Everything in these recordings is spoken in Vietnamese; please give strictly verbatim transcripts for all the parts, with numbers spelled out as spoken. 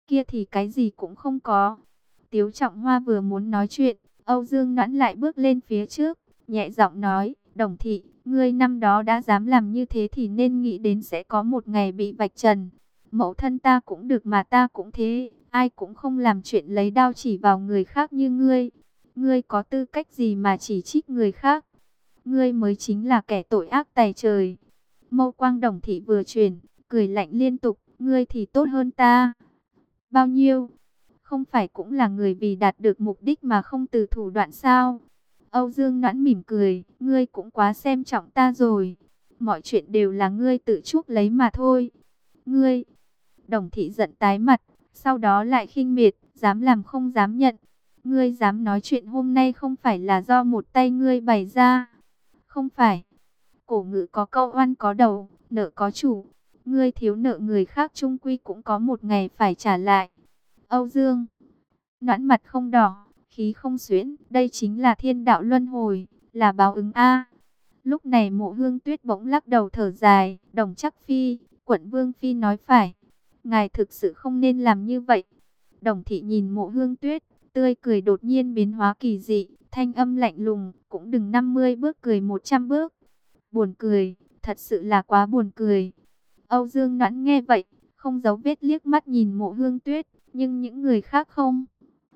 kia thì cái gì cũng không có. Tiếu Trọng Hoa vừa muốn nói chuyện, Âu Dương Noãn lại bước lên phía trước, nhẹ giọng nói, Đồng thị, ngươi năm đó đã dám làm như thế thì nên nghĩ đến sẽ có một ngày bị vạch trần. Mẫu thân ta cũng được mà ta cũng thế, ai cũng không làm chuyện lấy đao chỉ vào người khác như ngươi. Ngươi có tư cách gì mà chỉ trích người khác? Ngươi mới chính là kẻ tội ác tày trời. Mâu quang Đồng thị vừa chuyển, cười lạnh liên tục, ngươi thì tốt hơn ta. Bao nhiêu? Không phải cũng là người vì đạt được mục đích mà không từ thủ đoạn sao? Âu Dương Noãn mỉm cười, ngươi cũng quá xem trọng ta rồi. Mọi chuyện đều là ngươi tự chuốc lấy mà thôi. Ngươi, Đồng thị giận tái mặt, sau đó lại khinh miệt, dám làm không dám nhận. Ngươi dám nói chuyện hôm nay không phải là do một tay ngươi bày ra. Không phải. Cổ ngữ có câu oan có đầu, nợ có chủ. Ngươi thiếu nợ người khác chung quy cũng có một ngày phải trả lại. Âu Dương Noãn mặt không đỏ, khí không xuyễn, đây chính là thiên đạo luân hồi, là báo ứng a. Lúc này Mộ Hương Tuyết bỗng lắc đầu thở dài, Đồng Chắc Phi, Quận Vương Phi nói phải, ngài thực sự không nên làm như vậy. Đồng thị nhìn Mộ Hương Tuyết, tươi cười đột nhiên biến hóa kỳ dị, thanh âm lạnh lùng, cũng đừng năm mươi bước cười một trăm bước. Buồn cười, thật sự là quá buồn cười. Âu Dương Noãn nghe vậy, không giấu vết liếc mắt nhìn Mộ Hương Tuyết, nhưng những người khác không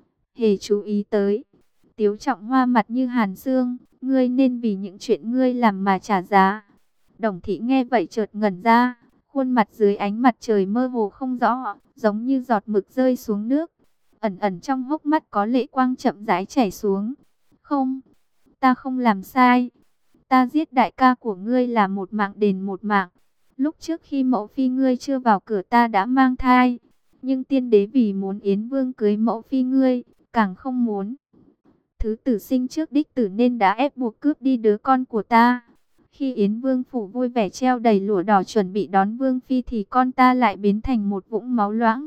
hề chú ý tới. Tiếu Trọng Hoa mặt như hàn xương, ngươi nên vì những chuyện ngươi làm mà trả giá. Đồng thị nghe vậy chợt ngẩn ra, khuôn mặt dưới ánh mặt trời mơ hồ không rõ, giống như giọt mực rơi xuống nước. Ẩn ẩn trong hốc mắt có lệ quang chậm rãi chảy xuống. Không, ta không làm sai. Ta giết đại ca của ngươi là một mạng đền một mạng. Lúc trước khi mẫu phi ngươi chưa vào cửa ta đã mang thai. Nhưng tiên đế vì muốn Yến Vương cưới mẫu phi ngươi, càng không muốn thứ tử sinh trước đích tử nên đã ép buộc cướp đi đứa con của ta. Khi Yến Vương phủ vui vẻ treo đầy lụa đỏ chuẩn bị đón Vương phi thì con ta lại biến thành một vũng máu loãng.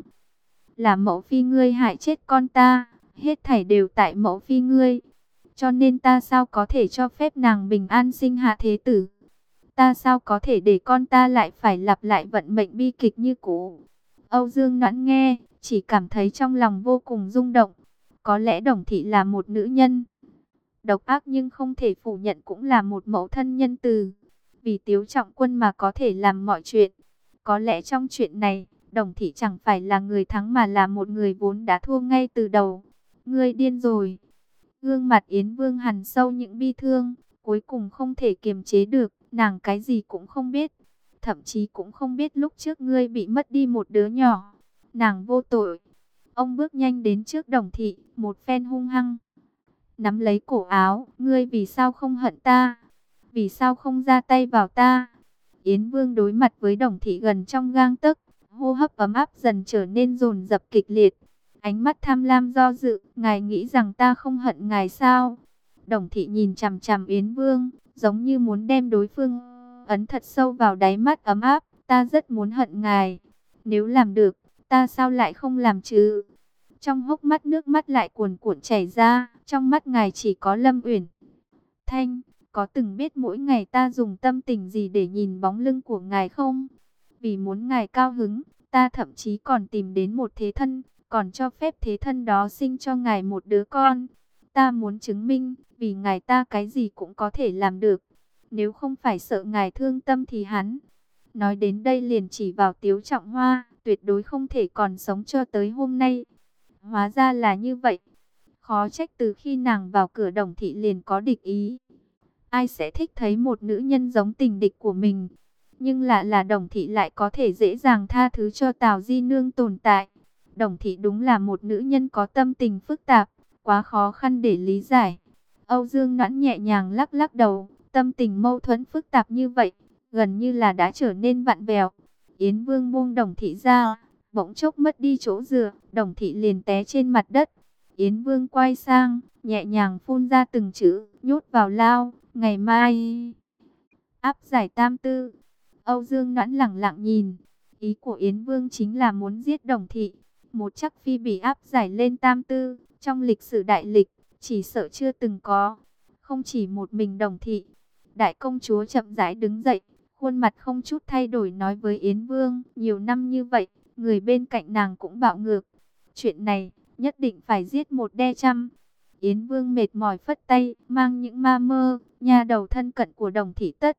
Là mẫu phi ngươi hại chết con ta, hết thảy đều tại mẫu phi ngươi. Cho nên ta sao có thể cho phép nàng bình an sinh hạ thế tử? Ta sao có thể để con ta lại phải lặp lại vận mệnh bi kịch như cũ? Âu Dương Noãn nghe, chỉ cảm thấy trong lòng vô cùng rung động. Có lẽ Đồng thị là một nữ nhân độc ác, nhưng không thể phủ nhận cũng là một mẫu thân nhân từ. Vì Tiếu Trọng Quân mà có thể làm mọi chuyện. Có lẽ trong chuyện này, Đồng thị chẳng phải là người thắng mà là một người vốn đã thua ngay từ đầu. Ngươi điên rồi. Gương mặt Yến Vương hằn sâu những bi thương, cuối cùng không thể kiềm chế được, nàng cái gì cũng không biết. Thậm chí cũng không biết lúc trước ngươi bị mất đi một đứa nhỏ. Nàng vô tội. Ông bước nhanh đến trước Đồng thị, một phen hung hăng nắm lấy cổ áo, ngươi vì sao không hận ta? Vì sao không ra tay vào ta? Yến Vương đối mặt với Đồng thị gần trong gang tấc, hô hấp ấm áp dần trở nên dồn dập kịch liệt. Ánh mắt tham lam do dự, ngài nghĩ rằng ta không hận ngài sao? Đồng thị nhìn chằm chằm Yến Vương, giống như muốn đem đối phương ấn thật sâu vào đáy mắt ấm áp. Ta rất muốn hận ngài. Nếu làm được, ta sao lại không làm chứ? Trong hốc mắt nước mắt lại cuồn cuộn chảy ra, trong mắt ngài chỉ có Lâm Uyển Thanh. Có từng biết mỗi ngày ta dùng tâm tình gì để nhìn bóng lưng của ngài không? Vì muốn ngài cao hứng, ta thậm chí còn tìm đến một thế thân, còn cho phép thế thân đó sinh cho ngài một đứa con. Ta muốn chứng minh, vì ngài ta cái gì cũng có thể làm được. Nếu không phải sợ ngài thương tâm thì hắn. Nói đến đây liền chỉ vào Tiếu Trọng Hoa, tuyệt đối không thể còn sống cho tới hôm nay. Hóa ra là như vậy. Khó trách từ khi nàng vào cửa Đồng thị liền có địch ý. Ai sẽ thích thấy một nữ nhân giống tình địch của mình? Nhưng lạ là Đồng thị lại có thể dễ dàng tha thứ cho Tào Di Nương tồn tại. Đồng thị đúng là một nữ nhân có tâm tình phức tạp, quá khó khăn để lý giải. Âu Dương Noãn nhẹ nhàng lắc lắc đầu, tâm tình mâu thuẫn phức tạp như vậy, gần như là đã trở nên vặn vẹo. Yến Vương buông Đồng thị ra, bỗng chốc mất đi chỗ dựa, Đồng thị liền té trên mặt đất. Yến Vương quay sang, nhẹ nhàng phun ra từng chữ, nhốt vào lao, ngày mai áp giải tam tư. Âu Dương Noãn lẳng lặng nhìn, ý của Yến Vương chính là muốn giết Đồng thị. Một chắc phi bị áp giải lên tam tư, trong lịch sử đại lịch, chỉ sợ chưa từng có. Không chỉ một mình Đồng thị. Đại công chúa chậm rãi đứng dậy, khuôn mặt không chút thay đổi nói với Yến Vương, nhiều năm như vậy, Người bên cạnh nàng cũng bạo ngược. Chuyện này, nhất định phải giết một đe trăm. Yến Vương mệt mỏi phất tay, mang những ma mơ, nha đầu thân cận của Đồng Thị tất.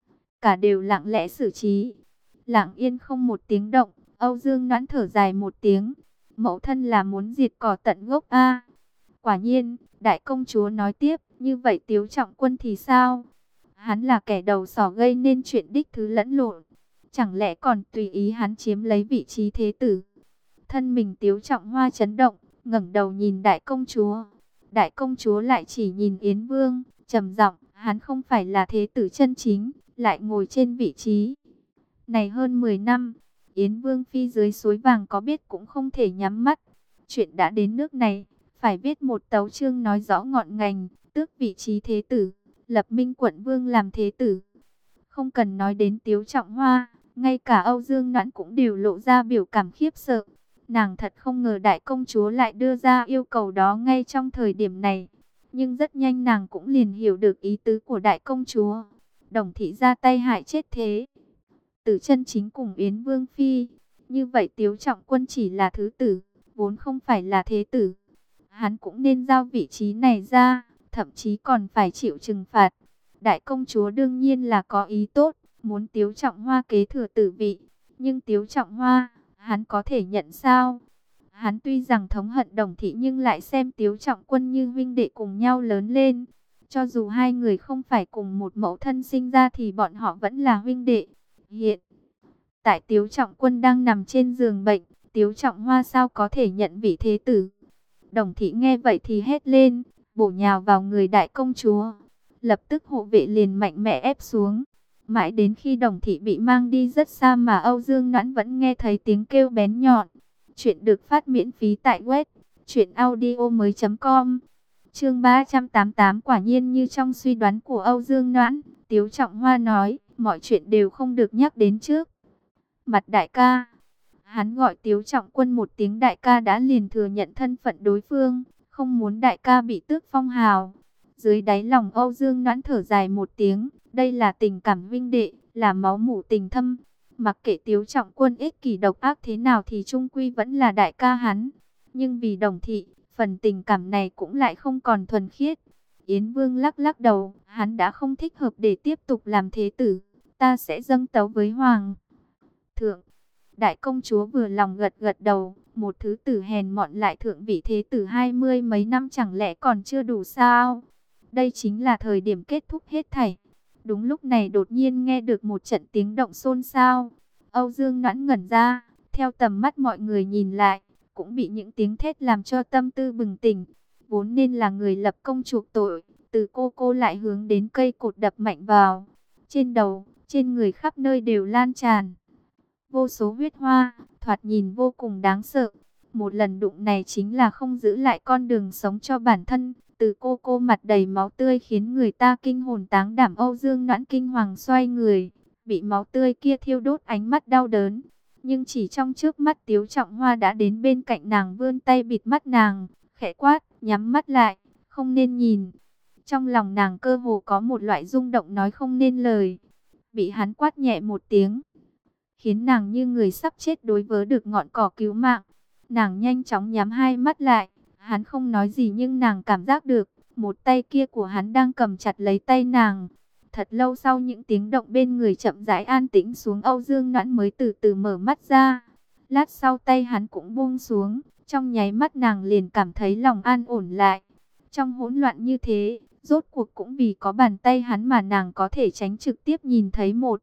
Cả đều lặng lẽ xử trí. Lặng yên không một tiếng động, Âu Dương Noãn thở dài một tiếng. Mẫu thân là muốn diệt cỏ tận gốc a. Quả nhiên, đại công chúa nói tiếp, như vậy Tiếu Trọng Quân thì sao? Hắn là kẻ đầu sỏ gây nên chuyện đích thứ lẫn lộn. Chẳng lẽ còn tùy ý hắn chiếm lấy vị trí thế tử? Thân mình Tiếu Trọng Hoa chấn động, ngẩng đầu nhìn đại công chúa. Đại công chúa lại chỉ nhìn Yến Vương, trầm giọng, hắn không phải là thế tử chân chính, lại ngồi trên vị trí này hơn mười năm. Yến Vương phi dưới suối vàng có biết cũng không thể nhắm mắt. Chuyện đã đến nước này, phải viết một tấu chương nói rõ ngọn ngành, tước vị trí thế tử, lập Minh Quận Vương làm thế tử. Không cần nói đến Tiếu Trọng Hoa, ngay cả Âu Dương Noãn cũng đều lộ ra biểu cảm khiếp sợ. Nàng thật không ngờ đại công chúa lại đưa ra yêu cầu đó ngay trong thời điểm này. Nhưng rất nhanh nàng cũng liền hiểu được ý tứ của đại công chúa. Đồng Thị ra tay hại chết thế tử chân chính cùng Yến Vương phi. Như vậy Tiếu Trọng Quân chỉ là thứ tử, vốn không phải là thế tử. Hắn cũng nên giao vị trí này ra, thậm chí còn phải chịu trừng phạt. Đại công chúa đương nhiên là có ý tốt, muốn Tiếu Trọng Hoa kế thừa tử vị. Nhưng Tiếu Trọng Hoa, hắn có thể nhận sao? Hắn tuy rằng thống hận Đồng Thị nhưng lại xem Tiếu Trọng Quân như huynh đệ cùng nhau lớn lên. Cho dù hai người không phải cùng một mẫu thân sinh ra thì bọn họ vẫn là huynh đệ. Hiện tại Tiếu Trọng Quân đang nằm trên giường bệnh, Tiếu Trọng Hoa sao có thể nhận vị thế tử? Đồng Thị nghe vậy thì hét lên, bổ nhào vào người đại công chúa. Lập tức hộ vệ liền mạnh mẽ ép xuống. Mãi đến khi Đồng Thị bị mang đi rất xa mà Âu Dương Noãn vẫn nghe thấy tiếng kêu bén nhọn. Chuyện được phát miễn phí tại web truyện audio mới chấm com. Chương ba trăm tám mươi tám. Quả nhiên như trong suy đoán của Âu Dương Noãn, Tiếu Trọng Hoa nói, mọi chuyện đều không được nhắc đến trước mặt đại ca. Hắn gọi Tiếu Trọng Quân một tiếng đại ca đã liền thừa nhận thân phận đối phương, không muốn đại ca bị tước phong hào. Dưới đáy lòng Âu Dương Noãn thở dài một tiếng, đây là tình cảm huynh đệ, là máu mủ tình thâm. Mặc kệ Tiếu Trọng Quân ích kỷ độc ác thế nào thì chung quy vẫn là đại ca hắn. Nhưng vì Đồng Thị, phần tình cảm này cũng lại không còn thuần khiết. Yến Vương lắc lắc đầu, hắn đã không thích hợp để tiếp tục làm thế tử. Ta sẽ dâng tấu với Hoàng thượng. Đại công chúa vừa lòng gật gật đầu, một thứ tử hèn mọn lại thượng vị thế tử hai mươi mấy năm chẳng lẽ còn chưa đủ sao? Đây chính là thời điểm kết thúc hết thảy. Đúng lúc này đột nhiên nghe được một trận tiếng động xôn xao. Âu Dương Noãn ngẩn ra, theo tầm mắt mọi người nhìn lại, cũng bị những tiếng thét làm cho tâm tư bừng tỉnh. Vốn nên là người lập công chuộc tội, từ cô cô lại hướng đến cây cột đập mạnh vào. Trên đầu, trên người khắp nơi đều lan tràn vô số huyết hoa, thoạt nhìn vô cùng đáng sợ. Một lần đụng này chính là không giữ lại con đường sống cho bản thân. Từ cô cô mặt đầy máu tươi khiến người ta kinh hồn táng đảm. Âu Dương Noãn kinh hoàng xoay người, bị máu tươi kia thiêu đốt ánh mắt đau đớn. Nhưng chỉ trong trước mắt Tiếu Trọng Hoa đã đến bên cạnh nàng vươn tay bịt mắt nàng, khẽ quát, nhắm mắt lại, không nên nhìn. Trong lòng nàng cơ hồ có một loại rung động nói không nên lời. Bị hắn quát nhẹ một tiếng, khiến nàng như người sắp chết đối với được ngọn cỏ cứu mạng. Nàng nhanh chóng nhắm hai mắt lại, hắn không nói gì nhưng nàng cảm giác được, một tay kia của hắn đang cầm chặt lấy tay nàng. Thật lâu sau những tiếng động bên người chậm rãi an tĩnh xuống, Âu Dương Noãn mới từ từ mở mắt ra. Lát sau tay hắn cũng buông xuống, trong nháy mắt nàng liền cảm thấy lòng an ổn lại. Trong hỗn loạn như thế, rốt cuộc cũng vì có bàn tay hắn mà nàng có thể tránh trực tiếp nhìn thấy một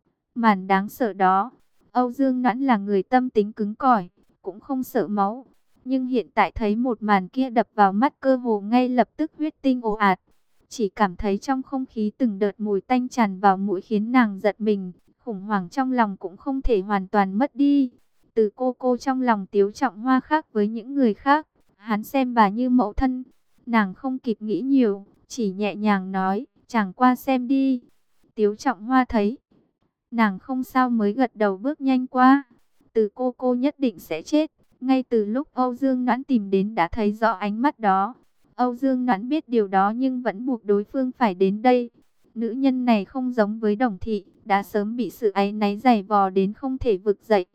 màn đáng sợ đó. Âu Dương Noãn là người tâm tính cứng cỏi, cũng không sợ máu. Nhưng hiện tại thấy một màn kia đập vào mắt cơ hồ ngay lập tức huyết tinh ồ ạt. Chỉ cảm thấy trong không khí từng đợt mùi tanh tràn vào mũi khiến nàng giật mình. Khủng hoảng trong lòng cũng không thể hoàn toàn mất đi. Từ cô cô trong lòng Tiếu Trọng Hoa khác với những người khác. Hắn xem bà như mẫu thân. Nàng không kịp nghĩ nhiều, chỉ nhẹ nhàng nói, chàng qua xem đi. Tiếu Trọng Hoa thấy nàng không sao mới gật đầu bước nhanh qua. Từ cô cô nhất định sẽ chết. Ngay từ lúc Âu Dương Noãn tìm đến đã thấy rõ ánh mắt đó. Âu Dương Noãn biết điều đó nhưng vẫn buộc đối phương phải đến đây. Nữ nhân này không giống với Đồng Thị, đã sớm bị sự áy náy giày vò đến không thể vực dậy.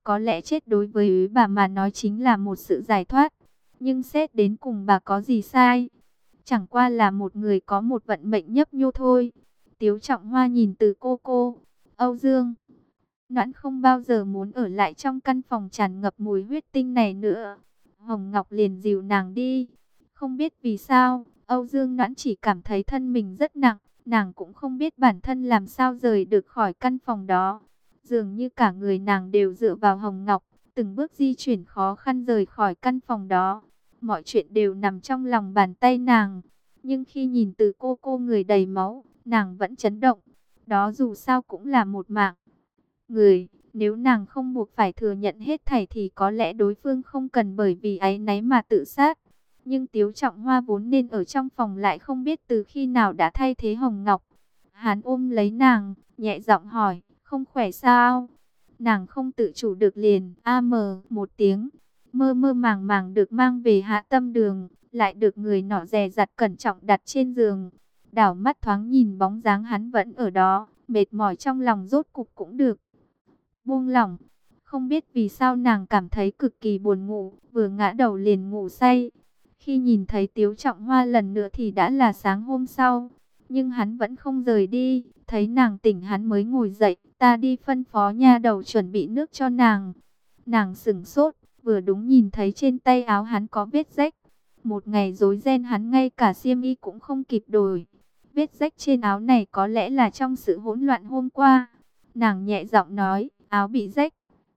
Có lẽ chết đối với bà mà nói chính là một sự giải thoát. Nhưng xét đến cùng bà có gì sai? Chẳng qua là một người có một vận mệnh nhấp nhô thôi. Tiếu Trọng Hoa nhìn từ cô cô. Âu Dương Noãn không bao giờ muốn ở lại trong căn phòng tràn ngập mùi huyết tinh này nữa. Hồng Ngọc liền dìu nàng đi. Không biết vì sao, Âu Dương Noãn chỉ cảm thấy thân mình rất nặng. Nàng cũng không biết bản thân làm sao rời được khỏi căn phòng đó. Dường như cả người nàng đều dựa vào Hồng Ngọc, từng bước di chuyển khó khăn rời khỏi căn phòng đó. Mọi chuyện đều nằm trong lòng bàn tay nàng. Nhưng khi nhìn từ cô cô người đầy máu, nàng vẫn chấn động. Đó dù sao cũng là một mạng người. Nếu nàng không buộc phải thừa nhận hết thảy thì có lẽ đối phương không cần bởi vì áy náy mà tự sát. Nhưng Tiếu Trọng Hoa vốn nên ở trong phòng lại không biết từ khi nào đã thay thế Hồng Ngọc. Hắn ôm lấy nàng, nhẹ giọng hỏi, không khỏe sao? Nàng không tự chủ được liền, a mờ một tiếng, mơ mơ màng màng được mang về Hạ Tâm Đường, lại được người nọ dè dặt cẩn trọng đặt trên giường. Đảo mắt thoáng nhìn bóng dáng hắn vẫn ở đó, mệt mỏi trong lòng rốt cục cũng được buông lỏng. Không biết vì sao nàng cảm thấy cực kỳ buồn ngủ, vừa ngã đầu liền ngủ say. Khi nhìn thấy Tiếu Trọng Hoa lần nữa thì đã là sáng hôm sau. Nhưng hắn vẫn không rời đi, thấy nàng tỉnh hắn mới ngồi dậy, ta đi phân phó nha đầu chuẩn bị nước cho nàng. Nàng sửng sốt, vừa đúng nhìn thấy trên tay áo hắn có vết rách. Một ngày rối ren hắn ngay cả xiêm y cũng không kịp đổi. Vết rách trên áo này có lẽ là trong sự hỗn loạn hôm qua. Nàng nhẹ giọng nói, áo bị rách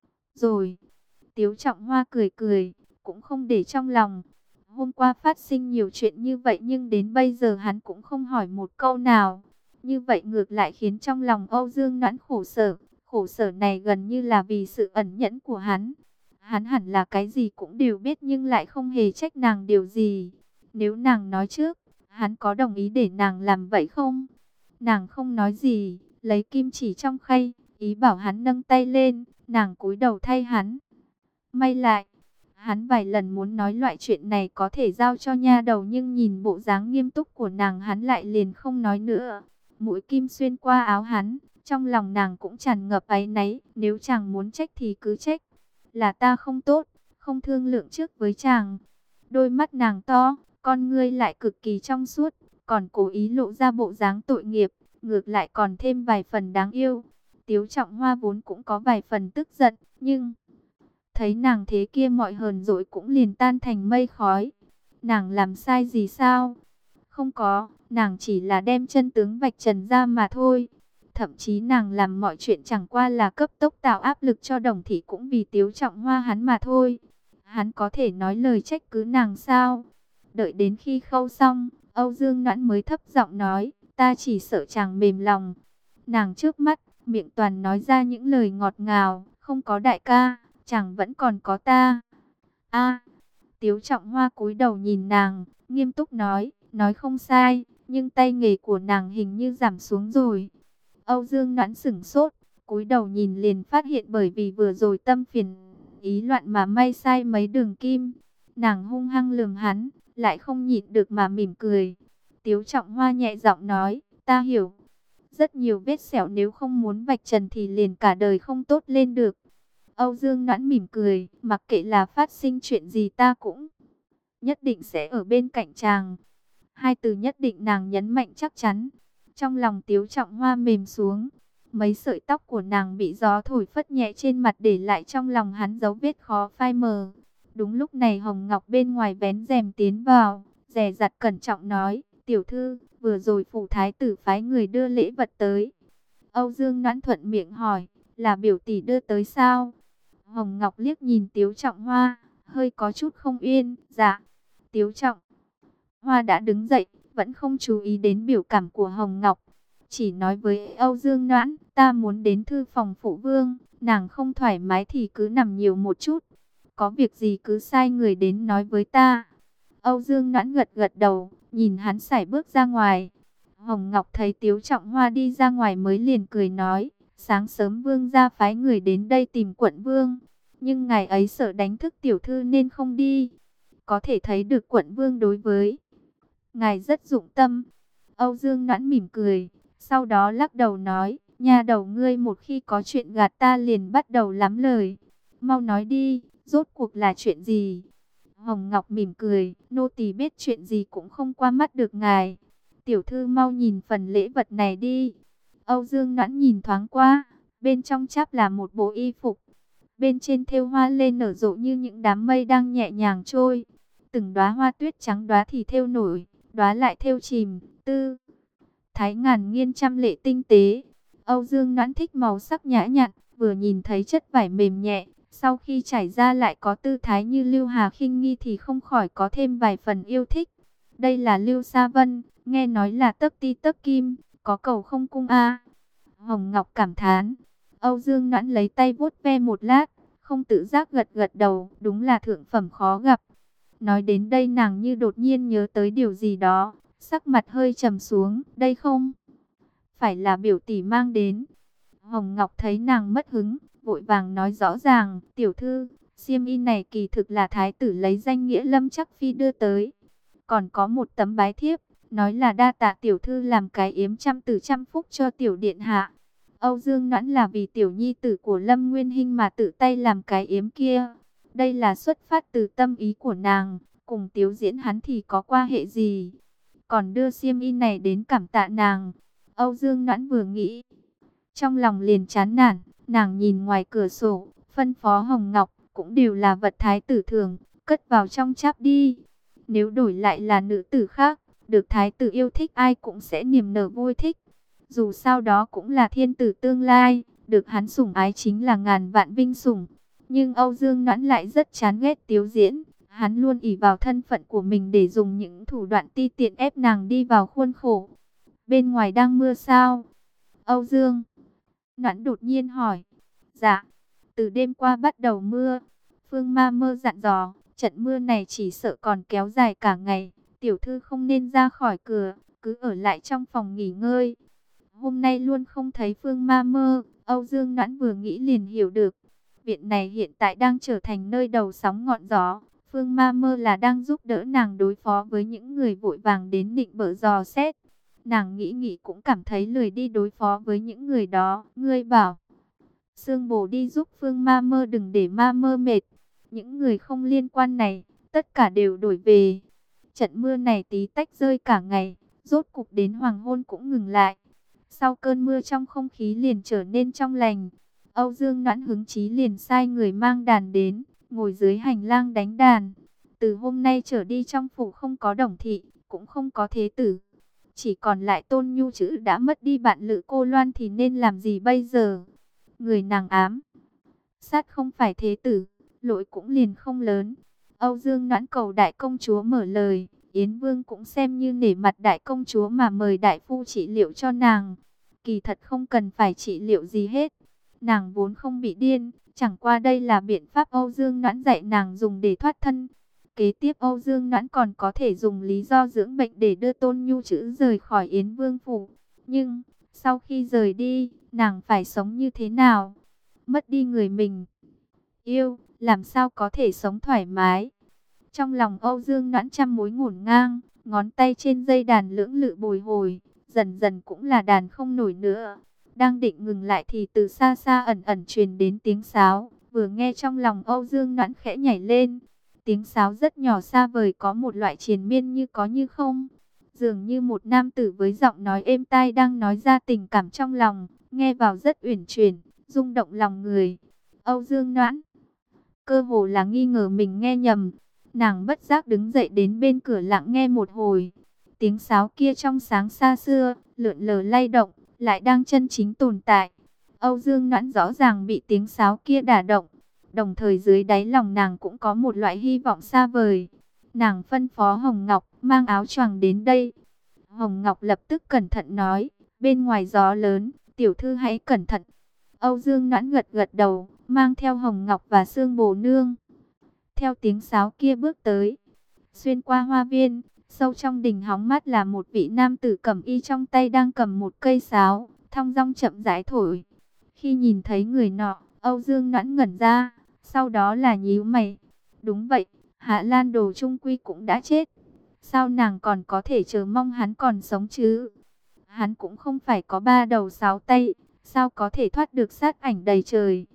rồi. Tiếu Trọng Hoa cười cười, cũng không để trong lòng. Hôm qua phát sinh nhiều chuyện như vậy nhưng đến bây giờ hắn cũng không hỏi một câu nào. Như vậy ngược lại khiến trong lòng Âu Dương Noãn khổ sở. Khổ sở này gần như là vì sự ẩn nhẫn của hắn. Hắn hẳn là cái gì cũng đều biết nhưng lại không hề trách nàng điều gì. Nếu nàng nói trước, hắn có đồng ý để nàng làm vậy không? Nàng không nói gì, lấy kim chỉ trong khay, ý bảo hắn nâng tay lên, nàng cúi đầu thay hắn. May lại, hắn vài lần muốn nói loại chuyện này có thể giao cho nha đầu nhưng nhìn bộ dáng nghiêm túc của nàng hắn lại liền không nói nữa. Mũi kim xuyên qua áo hắn, trong lòng nàng cũng tràn ngập áy náy, nếu chàng muốn trách thì cứ trách. Là ta không tốt, không thương lượng trước với chàng. Đôi mắt nàng to, con ngươi lại cực kỳ trong suốt, còn cố ý lộ ra bộ dáng tội nghiệp, ngược lại còn thêm vài phần đáng yêu. Tiếu Trọng Hoa vốn cũng có vài phần tức giận, nhưng thấy nàng thế kia mọi hờn dỗi cũng liền tan thành mây khói. Nàng làm sai gì sao? Không có, nàng chỉ là đem chân tướng vạch trần ra mà thôi. Thậm chí nàng làm mọi chuyện chẳng qua là cấp tốc tạo áp lực cho Đồng Thị cũng vì Tiếu Trọng Hoa hắn mà thôi. Hắn có thể nói lời trách cứ nàng sao? Đợi đến khi khâu xong, Âu Dương Noãn mới thấp giọng nói, ta chỉ sợ chàng mềm lòng. Nàng trước mắt, miệng toàn nói ra những lời ngọt ngào, không có đại ca, chàng vẫn còn có ta. A, Tiếu Trọng Hoa cúi đầu nhìn nàng, nghiêm túc nói, nói không sai, nhưng tay nghề của nàng hình như giảm xuống rồi. Âu Dương Noãn sửng sốt, cúi đầu nhìn liền phát hiện bởi vì vừa rồi tâm phiền ý loạn mà may sai mấy đường kim. Nàng hung hăng lườm hắn, lại không nhịn được mà mỉm cười. Tiếu Trọng Hoa nhẹ giọng nói, ta hiểu. Rất nhiều vết sẹo nếu không muốn vạch trần thì liền cả đời không tốt lên được. Âu Dương Noãn mỉm cười, mặc kệ là phát sinh chuyện gì ta cũng nhất định sẽ ở bên cạnh chàng. Hai từ nhất định nàng nhấn mạnh chắc chắn. Trong lòng Tiếu Trọng Hoa mềm xuống. Mấy sợi tóc của nàng bị gió thổi phất nhẹ trên mặt để lại trong lòng hắn dấu vết khó phai mờ. Đúng lúc này Hồng Ngọc bên ngoài vén rèm tiến vào, dè dặt cẩn trọng nói, tiểu thư, vừa rồi phủ thái tử phái người đưa lễ vật tới. Âu Dương Noãn thuận miệng hỏi, là biểu tỷ đưa tới sao? Hồng Ngọc liếc nhìn Tiếu Trọng Hoa, hơi có chút không yên, dạ. Tiếu Trọng Hoa đã đứng dậy, vẫn không chú ý đến biểu cảm của Hồng Ngọc. Chỉ nói với Âu Dương Noãn, ta muốn đến thư phòng phụ vương, nàng không thoải mái thì cứ nằm nhiều một chút. Có việc gì cứ sai người đến nói với ta. Âu Dương Noãn gật gật đầu, nhìn hắn sải bước ra ngoài. Hồng Ngọc thấy Tiếu Trọng Hoa đi ra ngoài mới liền cười nói, sáng sớm vương gia phái người đến đây tìm quận vương. Nhưng ngài ấy sợ đánh thức tiểu thư nên không đi. Có thể thấy được quận vương đối với ngài rất dụng tâm. Âu Dương Noãn mỉm cười, sau đó lắc đầu nói, nhà đầu ngươi một khi có chuyện gạt ta liền bắt đầu lắm lời. mau nói đi, rốt cuộc là chuyện gì? Hồng Ngọc mỉm cười, nô tỳ biết chuyện gì cũng không qua mắt được ngài. Tiểu thư mau nhìn phần lễ vật này đi. Âu Dương Noãn nhìn thoáng qua, bên trong chắp là một bộ y phục. Bên trên thêu hoa lên nở rộ như những đám mây đang nhẹ nhàng trôi. Từng đóa hoa tuyết trắng đóa thì thêu nổi, đóa lại thêu chìm, tư thái ngàn nghiên trăm lệ tinh tế. Âu Dương Noãn thích màu sắc nhã nhặn, vừa nhìn thấy chất vải mềm nhẹ, sau khi trải ra lại có tư thái như lưu hà khinh nghi thì không khỏi có thêm vài phần yêu thích. Đây là Lưu Sa Vân, nghe nói là tấc ti tấc kim, có cầu không cung a. Hồng Ngọc cảm thán. Âu Dương Noãn lấy tay vuốt ve một lát, không tự giác gật gật đầu, đúng là thượng phẩm khó gặp. Nói đến đây nàng như đột nhiên nhớ tới điều gì đó, sắc mặt hơi trầm xuống, đây không phải là biểu tỷ mang đến. Hồng Ngọc thấy nàng mất hứng, vội vàng nói rõ ràng, tiểu thư, xiêm y này kỳ thực là thái tử lấy danh nghĩa Lâm Chắc Phi đưa tới. Còn có một tấm bái thiếp, nói là đa tạ tiểu thư làm cái yếm trăm tử trăm phúc cho tiểu điện hạ. Âu Dương Noãn là vì tiểu nhi tử của Lâm Nguyên Hinh mà tự tay làm cái yếm kia. Đây là xuất phát từ tâm ý của nàng, cùng Tiếu Diễn hắn thì có quan hệ gì. Còn đưa xiêm y này đến cảm tạ nàng. Âu Dương Noãn vừa nghĩ, trong lòng liền chán nản, nàng nhìn ngoài cửa sổ, phân phó Hồng Ngọc, cũng đều là vật thái tử thường, cất vào trong cháp đi. Nếu đổi lại là nữ tử khác, được thái tử yêu thích ai cũng sẽ niềm nở vui thích. Dù sao đó cũng là thiên tử tương lai, được hắn sủng ái chính là ngàn vạn vinh sủng. Nhưng Âu Dương Noãn lại rất chán ghét Tiếu Diễn, hắn luôn ỷ vào thân phận của mình để dùng những thủ đoạn ti tiện ép nàng đi vào khuôn khổ. Bên ngoài đang mưa sao? Âu Dương Noãn đột nhiên hỏi. Dạ, từ đêm qua bắt đầu mưa. Phương Ma Mơ dặn dò, trận mưa này chỉ sợ còn kéo dài cả ngày. Tiểu thư không nên ra khỏi cửa, cứ ở lại trong phòng nghỉ ngơi. Hôm nay luôn không thấy Phương Ma Mơ. Âu Dương Noãn vừa nghĩ liền hiểu được. Viện này hiện tại đang trở thành nơi đầu sóng ngọn gió. Phương Ma Mơ là đang giúp đỡ nàng đối phó với những người vội vàng đến định bợ dò xét. Nàng nghĩ nghĩ cũng cảm thấy lười đi đối phó với những người đó. Ngươi bảo Sương Bồ đi giúp Phương Ma Mơ, đừng để Ma Mơ mệt. Những người không liên quan này, tất cả đều đổi về. Trận mưa này tí tách rơi cả ngày, rốt cục đến hoàng hôn cũng ngừng lại. Sau cơn mưa trong không khí liền trở nên trong lành. Âu Dương Noãn hứng chí liền sai người mang đàn đến, ngồi dưới hành lang đánh đàn. Từ hôm nay trở đi trong phủ không có Đồng thị, cũng không có thế tử. Chỉ còn lại Tôn Nhu Chữ đã mất đi bạn lữ cô Loan thì nên làm gì bây giờ? Người nàng ám sát không phải thế tử, lỗi cũng liền không lớn. Âu Dương Noãn cầu đại công chúa mở lời, Yến Vương cũng xem như nể mặt đại công chúa mà mời đại phu trị liệu cho nàng. Kỳ thật không cần phải trị liệu gì hết. Nàng vốn không bị điên, chẳng qua đây là biện pháp Âu Dương Noãn dạy nàng dùng để thoát thân. Kế tiếp Âu Dương Noãn còn có thể dùng lý do dưỡng bệnh để đưa Tôn Nhu Chữ rời khỏi Yến Vương phủ. Nhưng, sau khi rời đi, nàng phải sống như thế nào? Mất đi người mình yêu, làm sao có thể sống thoải mái? Trong lòng Âu Dương Noãn trăm mối ngổn ngang, ngón tay trên dây đàn lưỡng lự bồi hồi, dần dần cũng là đàn không nổi nữa. Đang định ngừng lại thì từ xa xa ẩn ẩn truyền đến tiếng sáo, vừa nghe trong lòng Âu Dương Noãn khẽ nhảy lên. Tiếng sáo rất nhỏ xa vời, có một loại triền miên như có như không. Dường như một nam tử với giọng nói êm tai đang nói ra tình cảm trong lòng, nghe vào rất uyển chuyển, rung động lòng người. Âu Dương Noãn cơ hồ là nghi ngờ mình nghe nhầm. Nàng bất giác đứng dậy đến bên cửa lặng nghe một hồi. Tiếng sáo kia trong sáng xa xưa, lượn lờ lay động, lại đang chân chính tồn tại. Âu Dương Noãn rõ ràng bị tiếng sáo kia đả động. Đồng thời dưới đáy lòng nàng cũng có một loại hy vọng xa vời. Nàng phân phó Hồng Ngọc mang áo choàng đến đây. Hồng Ngọc lập tức cẩn thận nói, bên ngoài gió lớn, tiểu thư hãy cẩn thận. Âu Dương Noãn gật gật đầu, mang theo Hồng Ngọc và Sương Bồ Nương. Theo tiếng sáo kia bước tới, xuyên qua hoa viên, sâu trong đình hóng mát là một vị nam tử cẩm y trong tay đang cầm một cây sáo, thong dong chậm rãi thổi. Khi nhìn thấy người nọ, Âu Dương Noãn ngẩn ra, sau đó là nhíu mày. Đúng vậy, Hạ Lan Đồ trung quy cũng đã chết. Sao nàng còn có thể chờ mong hắn còn sống chứ? Hắn cũng không phải có ba đầu sáu tay, sao có thể thoát được sát ảnh đầy trời?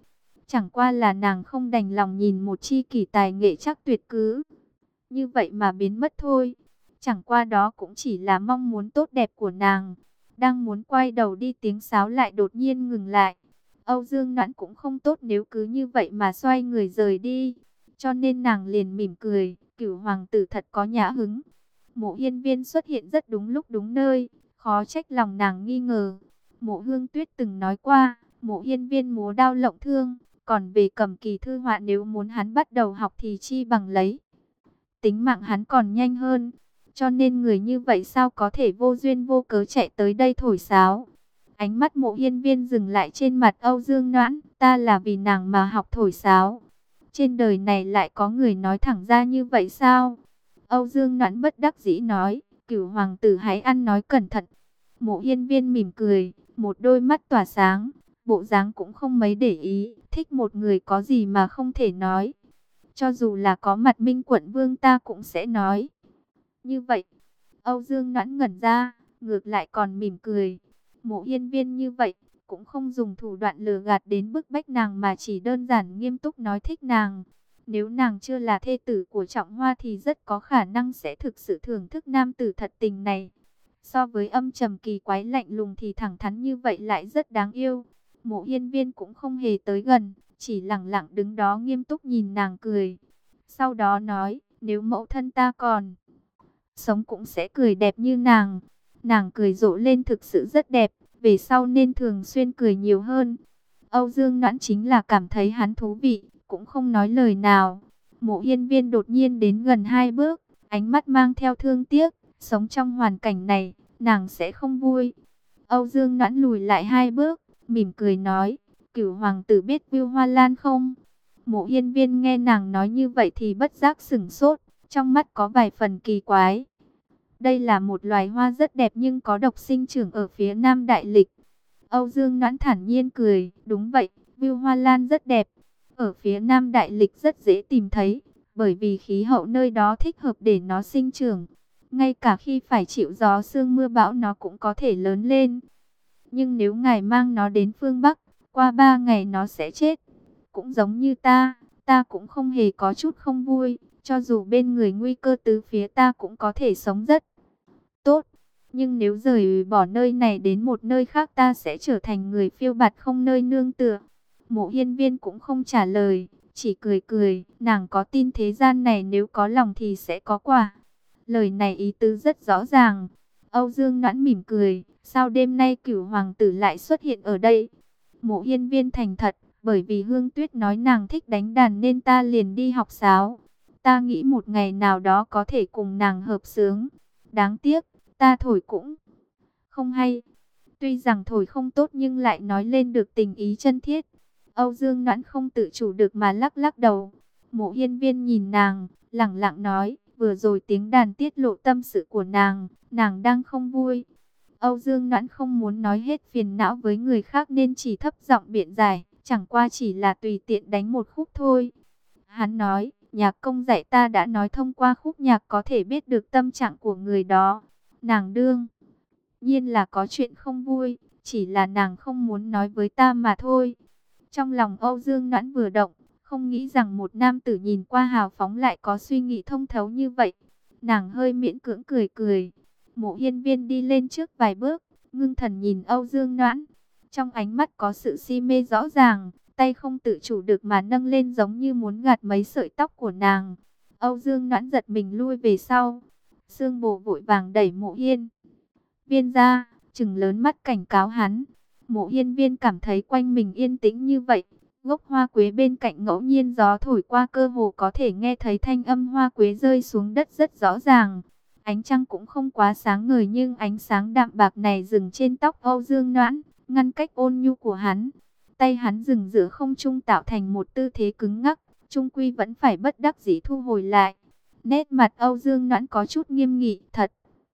Chẳng qua là nàng không đành lòng nhìn một chi kỷ tài nghệ chắc tuyệt cứ như vậy mà biến mất thôi. Chẳng qua đó cũng chỉ là mong muốn tốt đẹp của nàng. Đang muốn quay đầu đi, tiếng sáo lại đột nhiên ngừng lại. Âu Dương Noãn cũng không tốt nếu cứ như vậy mà xoay người rời đi. Cho nên nàng liền mỉm cười, Cửu hoàng tử thật có nhã hứng. Mộ Hiên Viên xuất hiện rất đúng lúc đúng nơi, khó trách lòng nàng nghi ngờ. Mộ Hương Tuyết từng nói qua, Mộ Hiên Viên múa đao lộng thương, còn về cầm kỳ thư họa nếu muốn hắn bắt đầu học thì chi bằng lấy tính mạng hắn còn nhanh hơn. Cho nên người như vậy sao có thể vô duyên vô cớ chạy tới đây thổi sáo. Ánh mắt Mộ Hiên Viên dừng lại trên mặt Âu Dương Noãn. Ta là vì nàng mà học thổi sáo. Trên đời này lại có người nói thẳng ra như vậy sao? Âu Dương Noãn bất đắc dĩ nói. Cửu hoàng tử hãy ăn nói cẩn thận. Mộ Hiên Viên mỉm cười, một đôi mắt tỏa sáng, bộ dáng cũng không mấy để ý. Thích một người có gì mà không thể nói. Cho dù là có mặt Minh quận vương ta cũng sẽ nói như vậy. Âu Dương Noãn ngẩn ra, ngược lại còn mỉm cười. Mộ Hiên Viên như vậy, cũng không dùng thủ đoạn lừa gạt đến bức bách nàng mà chỉ đơn giản nghiêm túc nói thích nàng. Nếu nàng chưa là thê tử của Trọng Hoa thì rất có khả năng sẽ thực sự thưởng thức nam tử thật tình này. So với âm trầm kỳ quái lạnh lùng thì thẳng thắn như vậy lại rất đáng yêu. Mộ Hiên Viên cũng không hề tới gần, chỉ lặng lặng đứng đó nghiêm túc nhìn nàng cười. Sau đó nói, nếu mẫu thân ta còn sống cũng sẽ cười đẹp như nàng. Nàng cười rộ lên thực sự rất đẹp, về sau nên thường xuyên cười nhiều hơn. Âu Dương Noãn chính là cảm thấy hắn thú vị, cũng không nói lời nào. Mộ Hiên Viên đột nhiên đến gần hai bước, ánh mắt mang theo thương tiếc, sống trong hoàn cảnh này, nàng sẽ không vui. Âu Dương Noãn lùi lại hai bước, mỉm cười nói, Cửu hoàng tử biết Vưu Hoa Lan không? Mộ Hiên Viên nghe nàng nói như vậy thì bất giác sửng sốt, trong mắt có vài phần kỳ quái. Đây là một loài hoa rất đẹp nhưng có độc sinh trưởng ở phía Nam Đại Lịch. Âu Dương Noãn thản nhiên cười, đúng vậy, Vưu Hoa Lan rất đẹp. Ở phía Nam Đại Lịch rất dễ tìm thấy, bởi vì khí hậu nơi đó thích hợp để nó sinh trưởng. Ngay cả khi phải chịu gió sương mưa bão nó cũng có thể lớn lên. Nhưng nếu ngài mang nó đến phương Bắc, qua ba ngày nó sẽ chết. Cũng giống như ta, ta cũng không hề có chút không vui. Cho dù bên người nguy cơ tứ phía ta cũng có thể sống rất tốt. Nhưng nếu rời bỏ nơi này đến một nơi khác ta sẽ trở thành người phiêu bạt không nơi nương tựa. Mộ Hiên Viên cũng không trả lời, chỉ cười cười. Nàng có tin thế gian này nếu có lòng thì sẽ có quả. Lời này ý tứ rất rõ ràng. Âu Dương Noãn mỉm cười. Sao đêm nay Cửu hoàng tử lại xuất hiện ở đây? Mộ Hiên Viên thành thật. Bởi vì Hương Tuyết nói nàng thích đánh đàn nên ta liền đi học sáo. Ta nghĩ một ngày nào đó có thể cùng nàng hợp xướng. Đáng tiếc, ta thổi cũng không hay. Tuy rằng thổi không tốt nhưng lại nói lên được tình ý chân thiết. Âu Dương Noãn không tự chủ được mà lắc lắc đầu. Mộ Hiên Viên nhìn nàng, lẳng lặng nói, vừa rồi tiếng đàn tiết lộ tâm sự của nàng, nàng đang không vui. Âu Dương Noãn không muốn nói hết phiền não với người khác nên chỉ thấp giọng biện giải, chẳng qua chỉ là tùy tiện đánh một khúc thôi. Hắn nói, nhạc công dạy ta đã nói thông qua khúc nhạc có thể biết được tâm trạng của người đó. Nàng đương nhiên là có chuyện không vui, chỉ là nàng không muốn nói với ta mà thôi. Trong lòng Âu Dương Noãn vừa động, không nghĩ rằng một nam tử nhìn qua hào phóng lại có suy nghĩ thông thấu như vậy. Nàng hơi miễn cưỡng cười cười. Mộ Hiên Viên đi lên trước vài bước, ngưng thần nhìn Âu Dương Noãn. Trong ánh mắt có sự si mê rõ ràng, tay không tự chủ được mà nâng lên giống như muốn gạt mấy sợi tóc của nàng. Âu Dương Noãn giật mình lui về sau. Sương Bồ vội vàng đẩy Mộ Hiên Viên ra, trừng lớn mắt cảnh cáo hắn. Mộ Hiên Viên cảm thấy quanh mình yên tĩnh như vậy. Gốc hoa quế bên cạnh ngẫu nhiên gió thổi qua cơ hồ có thể nghe thấy thanh âm hoa quế rơi xuống đất rất rõ ràng. Ánh trăng cũng không quá sáng ngời nhưng ánh sáng đạm bạc này dừng trên tóc Âu Dương Noãn, ngăn cách ôn nhu của hắn. Tay hắn dừng giữa không trung tạo thành một tư thế cứng ngắc, trung quy vẫn phải bất đắc dĩ thu hồi lại. Nét mặt Âu Dương Noãn có chút nghiêm nghị, thật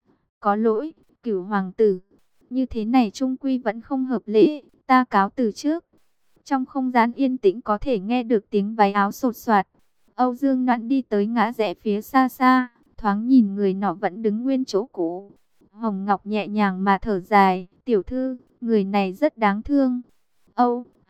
có lỗi, Cửu hoàng tử, như thế này trung quy vẫn không hợp lễ, ta cáo từ trước. Trong không gian yên tĩnh có thể nghe được tiếng váy áo sột soạt. Âu Dương Noãn đi tới ngã rẽ phía xa xa, thoáng nhìn người nọ vẫn đứng nguyên chỗ cũ. Hồng Ngọc nhẹ nhàng mà thở dài, tiểu thư, người này rất đáng thương. Âu,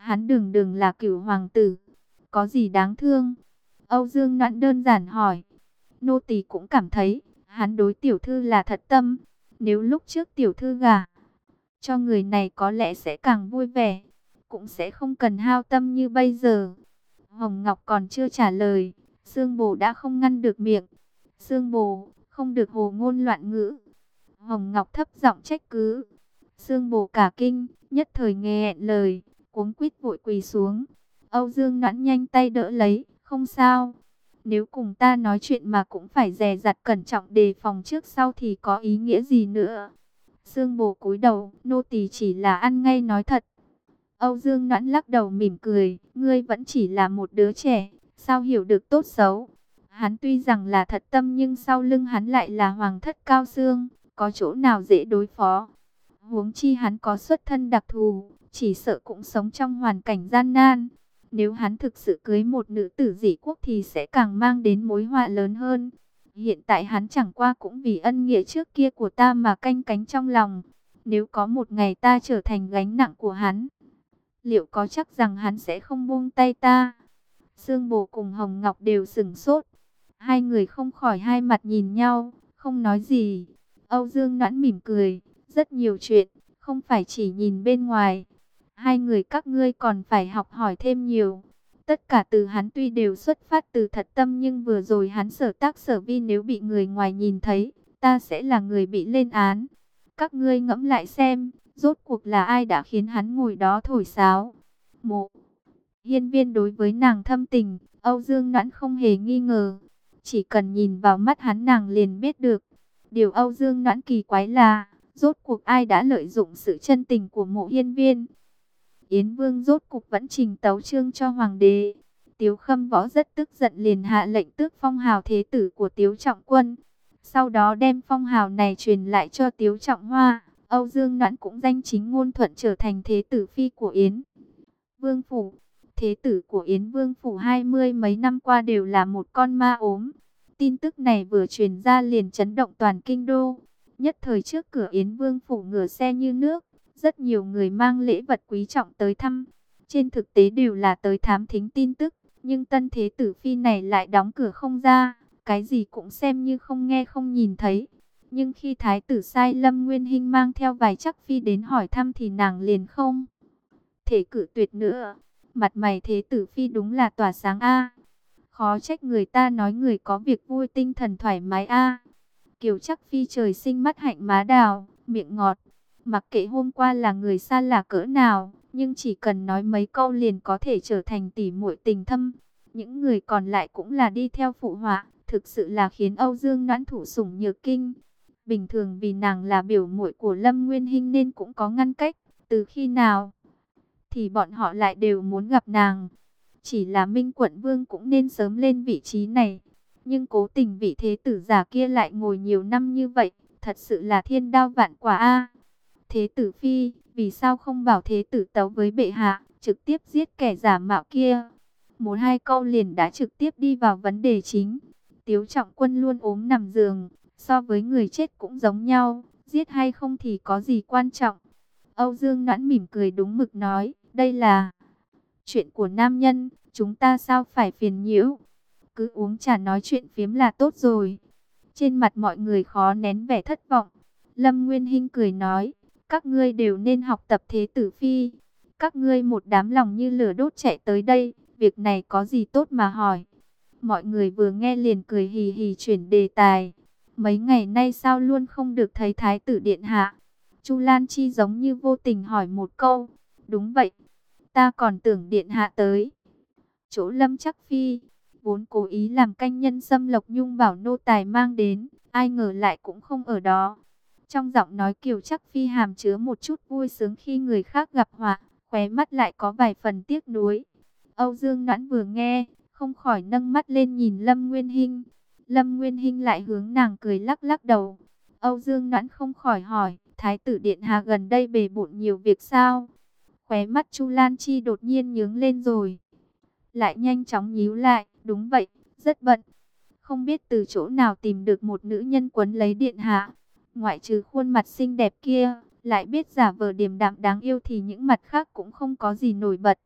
Hắn đường đường là Cửu hoàng tử, có gì đáng thương? Âu Dương Noãn đơn giản hỏi. Nô tỳ cũng cảm thấy, hắn đối tiểu thư là thật tâm. Nếu lúc trước tiểu thư gả cho người này có lẽ sẽ càng vui vẻ, cũng sẽ không cần hao tâm như bây giờ. Hồng Ngọc còn chưa trả lời, Sương Bồ đã không ngăn được miệng. Sương Bồ, không được hồ ngôn loạn ngữ. Hồng Ngọc thấp giọng trách cứ. Sương Bồ cả kinh, nhất thời nghe lời, cuống quýt vội quỳ xuống. Âu Dương Noãn nhanh tay đỡ lấy, không sao. Nếu cùng ta nói chuyện mà cũng phải dè dặt cẩn trọng đề phòng trước sau thì có ý nghĩa gì nữa. Sương Bồ cúi đầu, nô tỳ chỉ là ăn ngay nói thật. Âu Dương Noãn lắc đầu mỉm cười, ngươi vẫn chỉ là một đứa trẻ, sao hiểu được tốt xấu. Hắn tuy rằng là thật tâm nhưng sau lưng hắn lại là hoàng thất cao xương, có chỗ nào dễ đối phó. Huống chi hắn có xuất thân đặc thù, chỉ sợ cũng sống trong hoàn cảnh gian nan. Nếu hắn thực sự cưới một nữ tử dị quốc thì sẽ càng mang đến mối họa lớn hơn. Hiện tại hắn chẳng qua cũng vì ân nghĩa trước kia của ta mà canh cánh trong lòng. Nếu có một ngày ta trở thành gánh nặng của hắn, liệu có chắc rằng hắn sẽ không buông tay ta? Sương Bồ cùng Hồng Ngọc đều sửng sốt. Hai người không khỏi hai mặt nhìn nhau, không nói gì. Âu Dương Noãn mỉm cười, rất nhiều chuyện, không phải chỉ nhìn bên ngoài. Hai người các ngươi còn phải học hỏi thêm nhiều. Tất cả từ hắn tuy đều xuất phát từ thật tâm nhưng vừa rồi hắn sở tác sở vi nếu bị người ngoài nhìn thấy, ta sẽ là người bị lên án. Các ngươi ngẫm lại xem, rốt cuộc là ai đã khiến hắn ngồi đó thổi sáo. Mộ Hiên Viên đối với nàng thâm tình, Âu Dương Noãn không hề nghi ngờ. Chỉ cần nhìn vào mắt hắn nàng liền biết được. Điều Âu Dương Noãn kỳ quái là, rốt cuộc ai đã lợi dụng sự chân tình của Mộ Hiên Viên. Yến Vương rốt cục vẫn trình tấu chương cho hoàng đế. Tiếu Khâm Võ rất tức giận liền hạ lệnh tước phong hào thế tử của Tiếu Trọng Quân. Sau đó đem phong hào này truyền lại cho Tiếu Trọng Hoa. Âu Dương Noãn cũng danh chính ngôn thuận trở thành thế tử phi của Yến Vương phủ. Thế tử của Yến Vương phủ hai mươi mấy năm qua đều là một con ma ốm. Tin tức này vừa truyền ra liền chấn động toàn kinh đô. Nhất thời trước cửa Yến Vương phủ ngửa xe như nước. Rất nhiều người mang lễ vật quý trọng tới thăm. Trên thực tế đều là tới thám thính tin tức. Nhưng tân thế tử phi này lại đóng cửa không ra. Cái gì cũng xem như không nghe không nhìn thấy. Nhưng khi thái tử sai Lâm Nguyên Hinh mang theo vài chắc phi đến hỏi thăm thì nàng liền không thể cự tuyệt nữa. Mặt mày thế tử phi đúng là tỏa sáng a. Khó trách người ta nói người có việc vui tinh thần thoải mái a. Kiều chắc phi trời sinh mắt hạnh má đào, miệng ngọt. Mặc kệ hôm qua là người xa lạ cỡ nào, nhưng chỉ cần nói mấy câu liền có thể trở thành tỉ muội tình thâm. Những người còn lại cũng là đi theo phụ họa, thực sự là khiến Âu Dương Noãn thủ sủng nhược kinh. Bình thường vì nàng là biểu muội của Lâm Nguyên Hinh nên cũng có ngăn cách, từ khi nào thì bọn họ lại đều muốn gặp nàng. Chỉ là Minh Quận Vương cũng nên sớm lên vị trí này, nhưng cố tình vị thế tử giả kia lại ngồi nhiều năm như vậy, thật sự là thiên đao vạn quả a. Thế tử phi, vì sao không bảo thế tử tấu với bệ hạ, trực tiếp giết kẻ giả mạo kia? Một hai câu liền đã trực tiếp đi vào vấn đề chính. Tiếu Trọng Quân luôn ốm nằm giường, so với người chết cũng giống nhau, giết hay không thì có gì quan trọng. Âu Dương Noãn mỉm cười đúng mực nói, đây là chuyện của nam nhân, chúng ta sao phải phiền nhiễu. Cứ uống trà nói chuyện phiếm là tốt rồi. Trên mặt mọi người khó nén vẻ thất vọng. Lâm Nguyên Hinh cười nói, các ngươi đều nên học tập thế tử phi. Các ngươi một đám lòng như lửa đốt chạy tới đây, việc này có gì tốt mà hỏi. Mọi người vừa nghe liền cười hì hì chuyển đề tài. Mấy ngày nay sao luôn không được thấy thái tử điện hạ? Chu Lan Chi giống như vô tình hỏi một câu. Đúng vậy, ta còn tưởng điện hạ tới chỗ Lâm Chắc Phi, vốn cố ý làm canh nhân Xâm Lộc Nhung bảo nô tài mang đến, ai ngờ lại cũng không ở đó. Trong giọng nói Kiều Chắc Phi hàm chứa một chút vui sướng khi người khác gặp họa, khóe mắt lại có vài phần tiếc nuối. Âu Dương Noãn vừa nghe, không khỏi nâng mắt lên nhìn Lâm Nguyên Hinh. Lâm Nguyên Hinh lại hướng nàng cười lắc lắc đầu. Âu Dương Noãn không khỏi hỏi, thái tử điện hạ gần đây bề bộn nhiều việc sao? Khóe mắt Chu Lan Chi đột nhiên nhướng lên rồi lại nhanh chóng nhíu lại, đúng vậy, rất bận. Không biết từ chỗ nào tìm được một nữ nhân quấn lấy điện hạ. Ngoại trừ khuôn mặt xinh đẹp kia, lại biết giả vờ điềm đạm đáng yêu thì những mặt khác cũng không có gì nổi bật.